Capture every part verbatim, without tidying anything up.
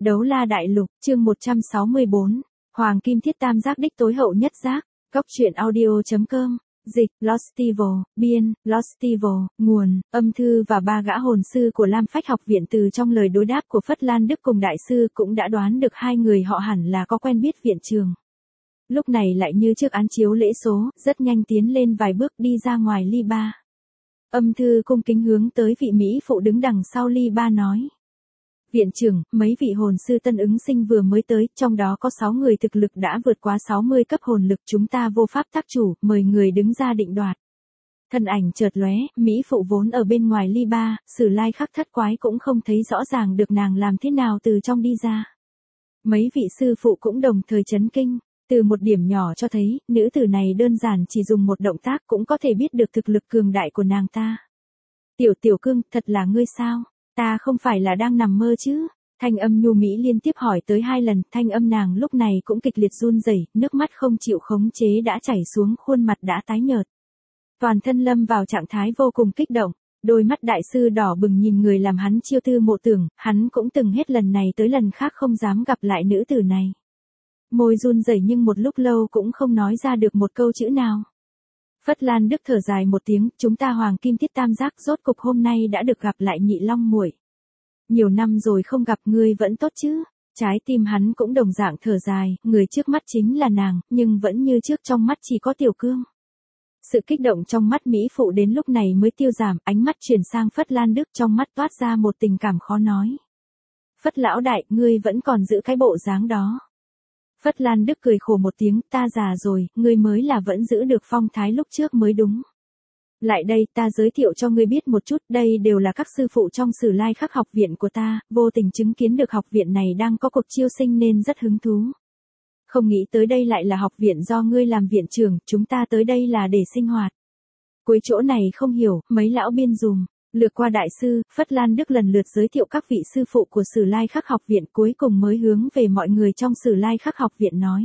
Đấu La Đại Lục, chương một trăm sáu mươi bốn. Hoàng Kim Thiết Tam Giác đích tối hậu nhất giác. Góc truyện audio.com. Dịch, Lostival, biên, Lostival, nguồn, âm thư và ba gã hồn sư của Lam Phách học viện từ trong lời đối đáp của Phất Lan Đức cùng đại sư cũng đã đoán được hai người họ hẳn là có quen biết viện trường. Lúc này lại như trước án chiếu lễ số, rất nhanh tiến lên vài bước đi ra ngoài ly ba. Âm thư cung kính hướng tới vị Mỹ phụ đứng đằng sau ly ba nói. Viện trưởng, mấy vị hồn sư tân ứng sinh vừa mới tới, trong đó có sáu người thực lực đã vượt quá sáu mươi cấp hồn lực, chúng ta vô pháp tác chủ, mời người đứng ra định đoạt. Thân ảnh chợt lóe, Mỹ phụ vốn ở bên ngoài ly ba, Sử Lai Khắc thất quái cũng không thấy rõ ràng được nàng làm thế nào từ trong đi ra. Mấy vị sư phụ cũng đồng thời chấn kinh, từ một điểm nhỏ cho thấy, nữ tử này đơn giản chỉ dùng một động tác cũng có thể biết được thực lực cường đại của nàng ta. Tiểu tiểu cương, thật là ngươi sao? Ta không phải là đang nằm mơ chứ? Thanh âm nhu mỹ liên tiếp hỏi tới hai lần, thanh âm nàng lúc này cũng kịch liệt run rẩy, nước mắt không chịu khống chế đã chảy xuống, khuôn mặt đã tái nhợt. Toàn thân lâm vào trạng thái vô cùng kích động, đôi mắt đại sư đỏ bừng nhìn người làm hắn chiêu tư mộ tưởng, hắn cũng từng hết lần này tới lần khác không dám gặp lại nữ tử này. Môi run rẩy nhưng một lúc lâu cũng không nói ra được một câu chữ nào. Phất Lan Đức thở dài một tiếng, chúng ta Hoàng Kim Thiết Tam Giác rốt cục hôm nay đã được gặp lại Nhị Long muội. Nhiều năm rồi không gặp, ngươi vẫn tốt chứ? Trái tim hắn cũng đồng dạng thở dài, người trước mắt chính là nàng, nhưng vẫn như trước trong mắt chỉ có Tiểu Cương. Sự kích động trong mắt Mỹ phụ đến lúc này mới tiêu giảm, ánh mắt chuyển sang Phất Lan Đức, trong mắt toát ra một tình cảm khó nói. Phất lão đại, ngươi vẫn còn giữ cái bộ dáng đó. Phất Lan Đức cười khổ một tiếng, ta già rồi, ngươi mới là vẫn giữ được phong thái lúc trước mới đúng. Lại đây, ta giới thiệu cho ngươi biết một chút, đây đều là các sư phụ trong Sử Lai Khắc học viện của ta, vô tình chứng kiến được học viện này đang có cuộc chiêu sinh nên rất hứng thú. Không nghĩ tới đây lại là học viện do ngươi làm viện trưởng, chúng ta tới đây là để sinh hoạt. Cuối chỗ này không hiểu, mấy lão biên dùm. Lược qua đại sư, Phất Lan Đức lần lượt giới thiệu các vị sư phụ của Sử Lai Khắc học viện, cuối cùng mới hướng về mọi người trong Sử Lai Khắc học viện nói.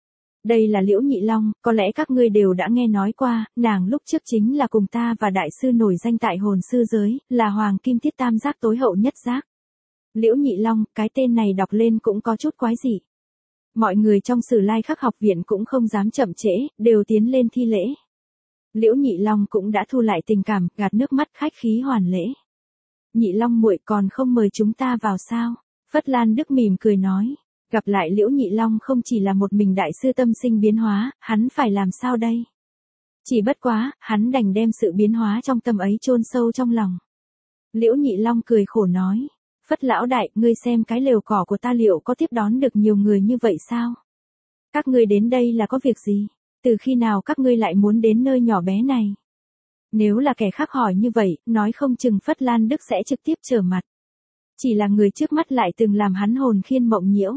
Đây là Liễu Nhị Long, có lẽ các ngươi đều đã nghe nói qua, nàng lúc trước chính là cùng ta và đại sư nổi danh tại hồn sư giới, là Hoàng Kim Thiết Tam Giác tối hậu nhất giác. Liễu Nhị Long, cái tên này đọc lên cũng có chút quái dị. Mọi người trong Sử Lai Khắc học viện cũng không dám chậm trễ, đều tiến lên thi lễ. Liễu Nhị Long cũng đã thu lại tình cảm, gạt nước mắt khách khí hoàn lễ. Nhị Long muội còn không mời chúng ta vào sao? Phất Lan Đức mỉm cười nói. Gặp lại Liễu Nhị Long không chỉ là một mình đại sư tâm sinh biến hóa, hắn phải làm sao đây? Chỉ bất quá, hắn đành đem sự biến hóa trong tâm ấy chôn sâu trong lòng. Liễu Nhị Long cười khổ nói. Phất lão đại, ngươi xem cái lều cỏ của ta liệu có tiếp đón được nhiều người như vậy sao? Các ngươi đến đây là có việc gì? Từ khi nào các ngươi lại muốn đến nơi nhỏ bé này? Nếu là kẻ khác hỏi như vậy, nói không chừng Phất Lan Đức sẽ trực tiếp trở mặt. Chỉ là người trước mắt lại từng làm hắn hồn khiên mộng nhiễu.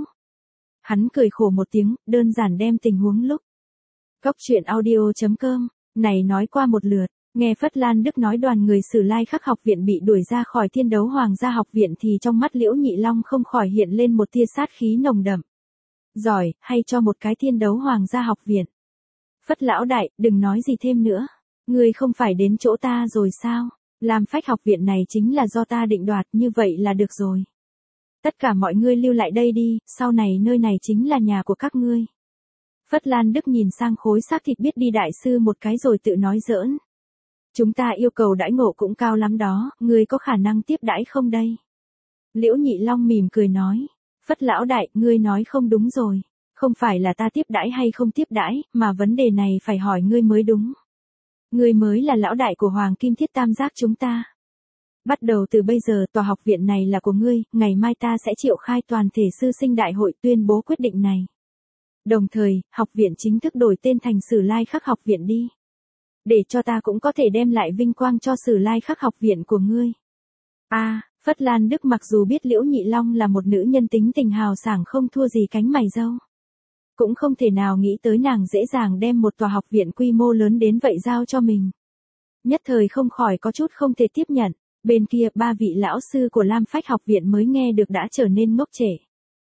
Hắn cười khổ một tiếng, đơn giản đem tình huống lúc. Góc truyện audio.com, này nói qua một lượt, nghe Phất Lan Đức nói đoàn người Sử Lai Khắc học viện bị đuổi ra khỏi Thiên Đấu Hoàng gia học viện thì trong mắt Liễu Nhị Long không khỏi hiện lên một tia sát khí nồng đậm. Giỏi, hay cho một cái Thiên Đấu Hoàng gia học viện. Phất lão đại, đừng nói gì thêm nữa. Ngươi không phải đến chỗ ta rồi sao? Lam Phách học viện này chính là do ta định đoạt, như vậy là được rồi. Tất cả mọi ngươi lưu lại đây đi, sau này nơi này chính là nhà của các ngươi. Phất Lan Đức nhìn sang khối xác thịt biết đi đại sư một cái rồi tự nói giỡn. Chúng ta yêu cầu đãi ngộ cũng cao lắm đó, ngươi có khả năng tiếp đãi không đây? Liễu Nhị Long mỉm cười nói. Phất lão đại, ngươi nói không đúng rồi. Không phải là ta tiếp đãi hay không tiếp đãi, mà vấn đề này phải hỏi ngươi mới đúng. Ngươi mới là lão đại của Hoàng Kim Thiết Tam Giác chúng ta. Bắt đầu từ bây giờ tòa học viện này là của ngươi, ngày mai ta sẽ triệu khai toàn thể sư sinh đại hội tuyên bố quyết định này. Đồng thời, học viện chính thức đổi tên thành Sử Lai Khắc học viện đi. Để cho ta cũng có thể đem lại vinh quang cho Sử Lai Khắc học viện của ngươi. A, à, Phất Lan Đức mặc dù biết Liễu Nhị Long là một nữ nhân tính tình hào sảng không thua gì cánh mày râu. Cũng không thể nào nghĩ tới nàng dễ dàng đem một tòa học viện quy mô lớn đến vậy giao cho mình. Nhất thời không khỏi có chút không thể tiếp nhận, bên kia ba vị lão sư của Lam Phách học viện mới nghe được đã trở nên ngốc trệ.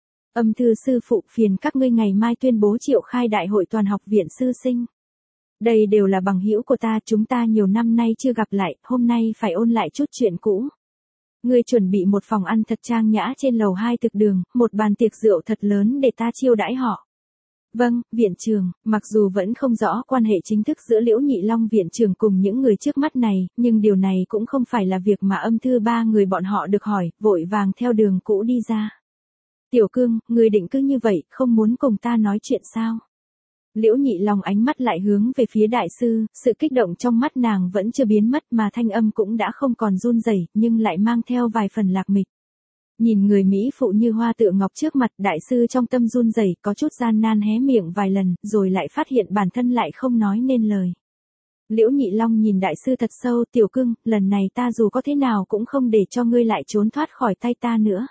Âm thư sư phụ phiền các ngươi ngày mai tuyên bố triệu khai đại hội toàn học viện sư sinh. Đây đều là bằng hữu của ta, chúng ta nhiều năm nay chưa gặp lại, hôm nay phải ôn lại chút chuyện cũ. Ngươi chuẩn bị một phòng ăn thật trang nhã trên lầu hai thực đường, một bàn tiệc rượu thật lớn để ta chiêu đãi họ. Vâng, viện trưởng, mặc dù vẫn không rõ quan hệ chính thức giữa Liễu Nhị Long viện trưởng cùng những người trước mắt này, nhưng điều này cũng không phải là việc mà âm thư ba người bọn họ được hỏi, vội vàng theo đường cũ đi ra. Tiểu Cương, người định cứ như vậy, không muốn cùng ta nói chuyện sao? Liễu Nhị Long ánh mắt lại hướng về phía đại sư, sự kích động trong mắt nàng vẫn chưa biến mất mà thanh âm cũng đã không còn run rẩy, nhưng lại mang theo vài phần lạc mịch. Nhìn người Mỹ phụ như hoa tựa ngọc trước mặt, đại sư trong tâm run rẩy, có chút gian nan hé miệng vài lần, rồi lại phát hiện bản thân lại không nói nên lời. Liễu Nhị Long nhìn đại sư thật sâu, Tiểu Cương, lần này ta dù có thế nào cũng không để cho ngươi lại trốn thoát khỏi tay ta nữa.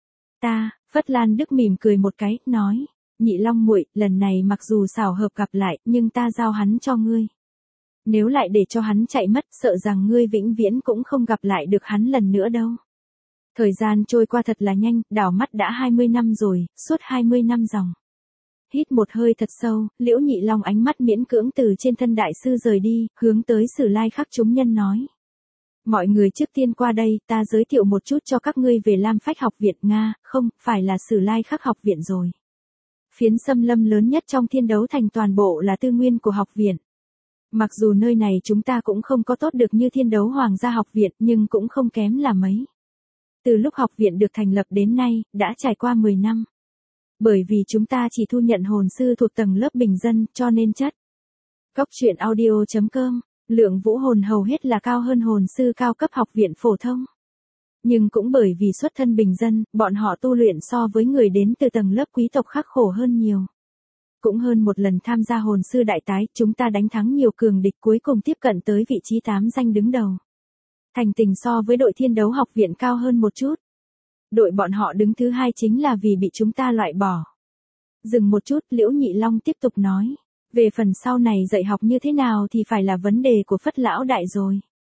Ta, Phất Lan Đức mỉm cười một cái, nói, Nhị Long muội, lần này mặc dù xảo hợp gặp lại, nhưng ta giao hắn cho ngươi. Nếu lại để cho hắn chạy mất, sợ rằng ngươi vĩnh viễn cũng không gặp lại được hắn lần nữa đâu. Thời gian trôi qua thật là nhanh, đảo mắt đã hai mươi năm rồi, suốt hai mươi năm dòng. Hít một hơi thật sâu, Liễu Nhị Long ánh mắt miễn cưỡng từ trên thân đại sư rời đi, hướng tới Sử Lai Khắc chúng nhân nói. Mọi người trước tiên qua đây, ta giới thiệu một chút cho các ngươi về Lam Phách học viện Nga, không, phải là Sử Lai Khắc học viện rồi. Phiến xâm lâm lớn nhất trong thiên đấu thành toàn bộ là tư nguyên của học viện. Mặc dù nơi này chúng ta cũng không có tốt được như thiên đấu hoàng gia học viện, nhưng cũng không kém là mấy. Từ lúc học viện được thành lập đến nay, đã trải qua mười năm. Bởi vì chúng ta chỉ thu nhận hồn sư thuộc tầng lớp bình dân, cho nên chất. Góc truyện audio chấm com, lượng vũ hồn hầu hết là cao hơn hồn sư cao cấp học viện phổ thông. Nhưng cũng bởi vì xuất thân bình dân, bọn họ tu luyện so với người đến từ tầng lớp quý tộc khắc khổ hơn nhiều. Cũng hơn một lần tham gia hồn sư đại tái, chúng ta đánh thắng nhiều cường địch cuối cùng tiếp cận tới vị trí tám danh đứng đầu. Thành tình so với đội thiên đấu học viện cao hơn một chút. Đội bọn họ đứng thứ hai chính là vì bị chúng ta loại bỏ. Dừng một chút, Liễu Nhị Long tiếp tục nói. Về phần sau này dạy học như thế nào thì phải là vấn đề của Phất lão đại rồi.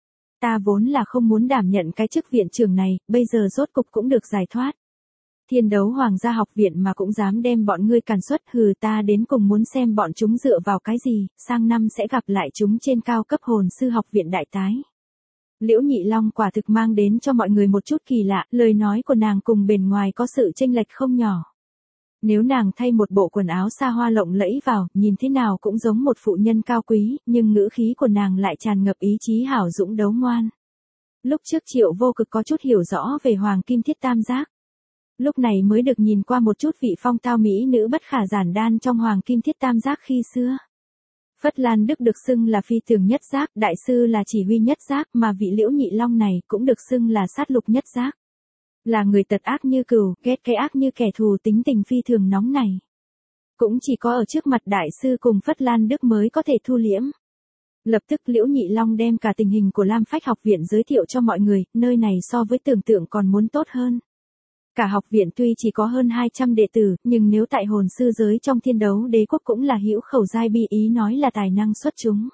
Ta vốn là không muốn đảm nhận cái chức viện trưởng này, bây giờ rốt cục cũng được giải thoát. Thiên đấu hoàng gia học viện mà cũng dám đem bọn ngươi càn xuất, hừ, ta đến cùng muốn xem bọn chúng dựa vào cái gì, sang năm sẽ gặp lại chúng trên cao cấp hồn sư học viện đại tái. Liễu Nhị Long quả thực mang đến cho mọi người một chút kỳ lạ, lời nói của nàng cùng bề ngoài có sự chênh lệch không nhỏ. Nếu nàng thay một bộ quần áo xa hoa lộng lẫy vào, nhìn thế nào cũng giống một phụ nhân cao quý, nhưng ngữ khí của nàng lại tràn ngập ý chí hảo dũng đấu ngoan. Lúc trước Triệu Vô Cực có chút hiểu rõ về Hoàng Kim Thiết Tam Giác. Lúc này mới được nhìn qua một chút vị phong tao mỹ nữ bất khả giản đan trong Hoàng Kim Thiết Tam Giác khi xưa. Phất Lan Đức được xưng là phi thường nhất giác, đại sư là chỉ huy nhất giác, mà vị Liễu Nhị Long này cũng được xưng là sát lục nhất giác. Là người tật ác như cừu, ghét cái ác như kẻ thù, tính tình phi thường nóng này. Cũng chỉ có ở trước mặt đại sư cùng Phất Lan Đức mới có thể thu liễm. Lập tức Liễu Nhị Long đem cả tình hình của Lam Phách học viện giới thiệu cho mọi người, nơi này so với tưởng tượng còn muốn tốt hơn. Cả học viện tuy chỉ có hơn hai trăm đệ tử, nhưng nếu tại hồn sư giới trong thiên đấu đế quốc cũng là hữu khẩu giai bi ý nói là tài năng xuất chúng.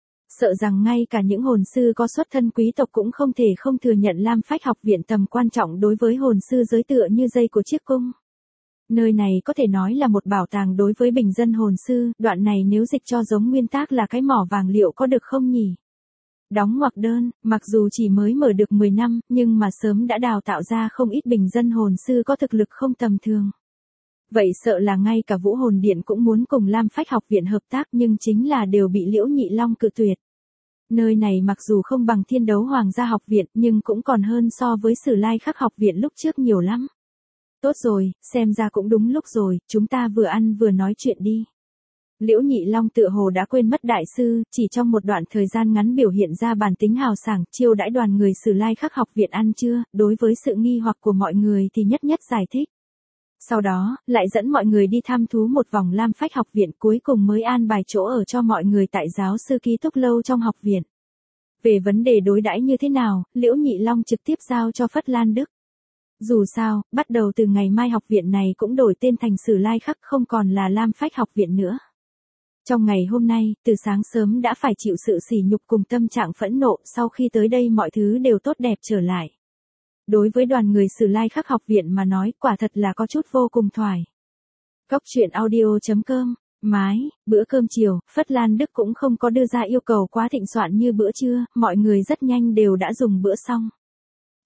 Sợ rằng ngay cả những hồn sư có xuất thân quý tộc cũng không thể không thừa nhận Lam Phách học viện tầm quan trọng đối với hồn sư giới tựa như dây của chiếc cung. Nơi này có thể nói là một bảo tàng đối với bình dân hồn sư, đoạn này nếu dịch cho giống nguyên tác là cái mỏ vàng liệu có được không nhỉ? Đóng ngoặc đơn, mặc dù chỉ mới mở được mười năm, nhưng mà sớm đã đào tạo ra không ít bình dân hồn sư có thực lực không tầm thường. Vậy sợ là ngay cả Vũ Hồn Điện cũng muốn cùng Lam Phách học viện hợp tác, nhưng chính là đều bị Liễu Nhị Long cự tuyệt. Nơi này mặc dù không bằng thiên đấu hoàng gia học viện, nhưng cũng còn hơn so với Sử Lai Khắc học viện lúc trước nhiều lắm. Tốt rồi, xem ra cũng đúng lúc rồi, chúng ta vừa ăn vừa nói chuyện đi. Liễu Nhị Long tựa hồ đã quên mất đại sư, chỉ trong một đoạn thời gian ngắn biểu hiện ra bản tính hào sảng, chiêu đãi đoàn người Sử Lai Khắc học viện ăn trưa, đối với sự nghi hoặc của mọi người thì nhất nhất giải thích. Sau đó, lại dẫn mọi người đi thăm thú một vòng Lam Phách học viện, cuối cùng mới an bài chỗ ở cho mọi người tại giáo sư ký túc lâu trong học viện. Về vấn đề đối đãi như thế nào, Liễu Nhị Long trực tiếp giao cho Phất Lan Đức. Dù sao, bắt đầu từ ngày mai học viện này cũng đổi tên thành Sử Lai Khắc, không còn là Lam Phách học viện nữa. Trong ngày hôm nay, từ sáng sớm đã phải chịu sự sỉ nhục cùng tâm trạng phẫn nộ, sau khi tới đây mọi thứ đều tốt đẹp trở lại. Đối với đoàn người Sử Lai Khắc học viện mà nói, quả thật là có chút vô cùng thoải. Góc truyện audio chấm com, mái, bữa cơm chiều, Phất Lan Đức cũng không có đưa ra yêu cầu quá thịnh soạn như bữa trưa, mọi người rất nhanh đều đã dùng bữa xong.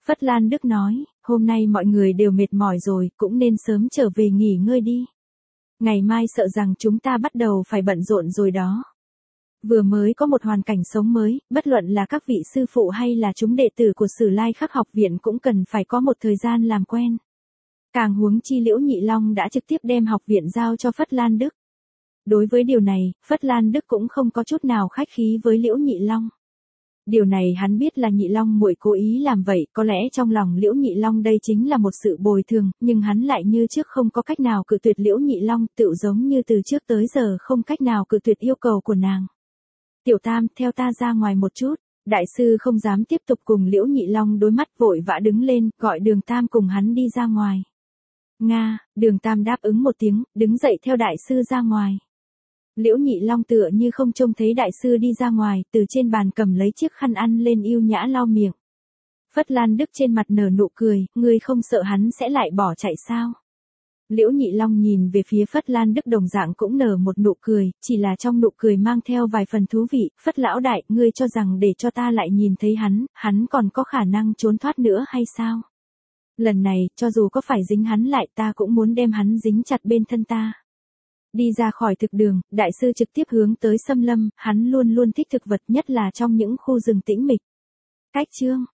Phất Lan Đức nói, hôm nay mọi người đều mệt mỏi rồi, cũng nên sớm trở về nghỉ ngơi đi. Ngày mai sợ rằng chúng ta bắt đầu phải bận rộn rồi đó. Vừa mới có một hoàn cảnh sống mới, bất luận là các vị sư phụ hay là chúng đệ tử của Sử Lai Khắc học viện cũng cần phải có một thời gian làm quen. Càng huống chi Liễu Nhị Long đã trực tiếp đem học viện giao cho Phất Lan Đức. Đối với điều này, Phất Lan Đức cũng không có chút nào khách khí với Liễu Nhị Long. Điều này hắn biết là Nhị Long muội cố ý làm vậy, có lẽ trong lòng Liễu Nhị Long đây chính là một sự bồi thường, nhưng hắn lại như trước không có cách nào cự tuyệt Liễu Nhị Long, tựu giống như từ trước tới giờ không cách nào cự tuyệt yêu cầu của nàng. Tiểu Tam, theo ta ra ngoài một chút. Đại sư không dám tiếp tục cùng Liễu Nhị Long đối mắt, vội vã đứng lên, gọi Đường Tam cùng hắn đi ra ngoài. Nga, Đường Tam đáp ứng một tiếng, đứng dậy theo đại sư ra ngoài. Liễu Nhị Long tựa như không trông thấy đại sư đi ra ngoài, từ trên bàn cầm lấy chiếc khăn ăn lên yêu nhã lau miệng. Phất Lan Đức trên mặt nở nụ cười, ngươi không sợ hắn sẽ lại bỏ chạy sao? Liễu Nhị Long nhìn về phía Phất Lan Đức đồng dạng cũng nở một nụ cười, chỉ là trong nụ cười mang theo vài phần thú vị. Phất lão đại, ngươi cho rằng để cho ta lại nhìn thấy hắn, hắn còn có khả năng trốn thoát nữa hay sao? Lần này, cho dù có phải dính hắn lại, ta cũng muốn đem hắn dính chặt bên thân ta. Đi ra khỏi thực đường, đại sư trực tiếp hướng tới xâm lâm, hắn luôn luôn thích thực vật, nhất là trong những khu rừng tĩnh mịch. Cách chương